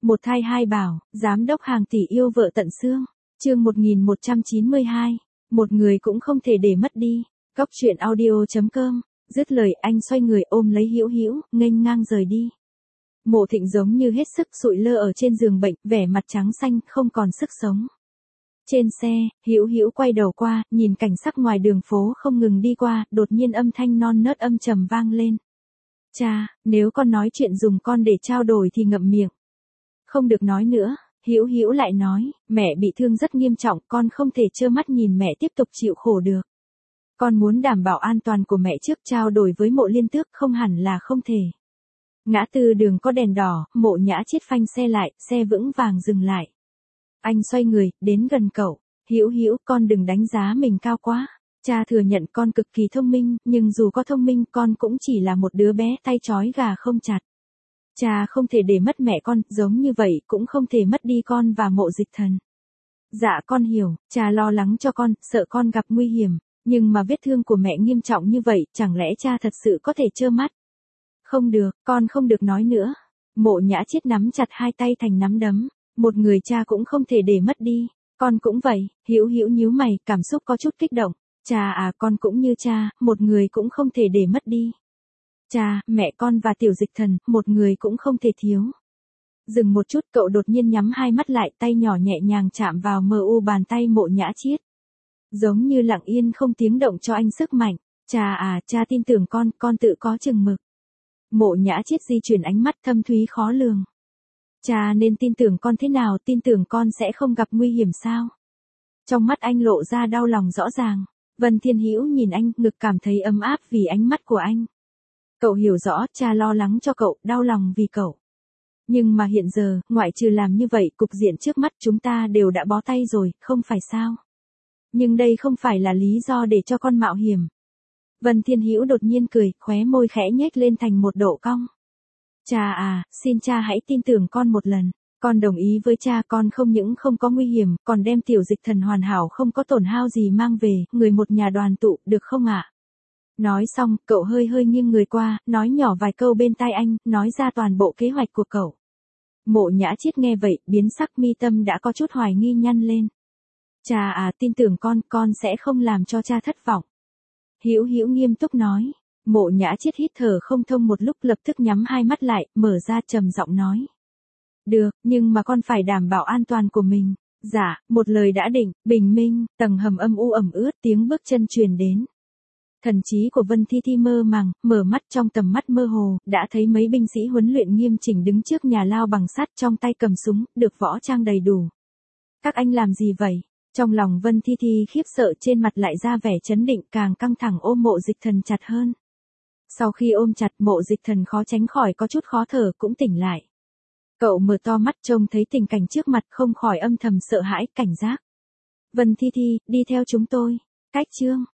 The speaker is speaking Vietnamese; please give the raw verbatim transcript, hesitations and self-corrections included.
Một thai hai bảo, giám đốc hàng tỷ yêu vợ tận xương. Chương một nghìn một trăm chín mươi hai. Một người cũng không thể để mất đi. Góc truyện audio chấm com. Dứt lời anh xoay người ôm lấy Hữu Hữu, nghênh ngang rời đi. Mộ Thịnh giống như hết sức sụi lơ ở trên giường bệnh, vẻ mặt trắng xanh, không còn sức sống. Trên xe, Hữu Hữu quay đầu qua, nhìn cảnh sắc ngoài đường phố không ngừng đi qua, đột nhiên âm thanh non nớt âm trầm vang lên. Cha, nếu con nói chuyện dùng con để trao đổi thì ngậm miệng. Không được nói nữa, Hữu Hữu lại nói, mẹ bị thương rất nghiêm trọng, con không thể trơ mắt nhìn mẹ tiếp tục chịu khổ được. Con muốn đảm bảo an toàn của mẹ trước trao đổi với Mộ Liên Tước không hẳn là không thể. Ngã tư đường có đèn đỏ, Mộ Nhã Chiết phanh xe lại, xe vững vàng dừng lại. Anh xoay người, đến gần cậu, Hữu Hữu, con đừng đánh giá mình cao quá. Cha thừa nhận con cực kỳ thông minh, nhưng dù có thông minh con cũng chỉ là một đứa bé tay trói gà không chặt. Cha không thể để mất mẹ con, giống như vậy cũng không thể mất đi con và Mộ Dịch Thần. Dạ con hiểu, cha lo lắng cho con, sợ con gặp nguy hiểm, nhưng mà vết thương của mẹ nghiêm trọng như vậy, chẳng lẽ cha thật sự có thể trơ mắt? Không được, con không được nói nữa. Mộ Nhã Chiết nắm chặt hai tay thành nắm đấm, một người cha cũng không thể để mất đi, con cũng vậy. Hữu Hữu nhíu mày, cảm xúc có chút kích động. Cha à, con cũng như cha, một người cũng không thể để mất đi. Cha, mẹ con và Tiểu Dịch Thần, một người cũng không thể thiếu. Dừng một chút, cậu đột nhiên nhắm hai mắt lại, tay nhỏ nhẹ nhàng chạm vào mờ u bàn tay Mộ Nhã Chiết. Giống như lặng yên không tiếng động cho anh sức mạnh. Cha à, cha tin tưởng con, con tự có chừng mực. Mộ Nhã Chiết di chuyển ánh mắt thâm thúy khó lường. Cha nên tin tưởng con thế nào, tin tưởng con sẽ không gặp nguy hiểm sao? Trong mắt anh lộ ra đau lòng rõ ràng. Vân Thiên Hữu nhìn anh, ngực cảm thấy ấm áp vì ánh mắt của anh. Cậu hiểu rõ, cha lo lắng cho cậu, đau lòng vì cậu. Nhưng mà hiện giờ, ngoại trừ làm như vậy, cục diện trước mắt chúng ta đều đã bó tay rồi, không phải sao? Nhưng đây không phải là lý do để cho con mạo hiểm. Vân Thiên Hữu đột nhiên cười, khóe môi khẽ nhếch lên thành một độ cong. Cha à, xin cha hãy tin tưởng con một lần. Con đồng ý với cha, con không những không có nguy hiểm, còn đem Tiểu Dịch Thần hoàn hảo không có tổn hao gì mang về, người một nhà đoàn tụ, được không ạ? Nói xong, cậu hơi hơi nghiêng người qua, nói nhỏ vài câu bên tai anh, nói ra toàn bộ kế hoạch của cậu. Mộ Nhã Chiết nghe vậy, biến sắc, mi tâm đã có chút hoài nghi nhăn lên. Cha à, tin tưởng con, con sẽ không làm cho cha thất vọng. Hữu Hữu nghiêm túc nói. Mộ Nhã Chiết hít thở không thông một lúc, lập tức nhắm hai mắt lại, mở ra trầm giọng nói. Được, nhưng mà con phải đảm bảo an toàn của mình. Dạ, một lời đã định. Bình minh, tầng hầm âm u ẩm ướt, tiếng bước chân truyền đến. Thần trí của Vân Thi Thi mơ màng, mở mắt, trong tầm mắt mơ hồ, đã thấy mấy binh sĩ huấn luyện nghiêm chỉnh đứng trước nhà lao bằng sắt, trong tay cầm súng, được võ trang đầy đủ. Các anh làm gì vậy? Trong lòng Vân Thi Thi khiếp sợ, trên mặt lại ra vẻ chấn định, càng căng thẳng ôm Mộ Dịch Thần chặt hơn. Sau khi ôm chặt, Mộ Dịch Thần khó tránh khỏi có chút khó thở, cũng tỉnh lại. Cậu mở to mắt trông thấy tình cảnh trước mặt, không khỏi âm thầm sợ hãi, cảnh giác. Vân Thi Thi, đi theo chúng tôi. Cách chương.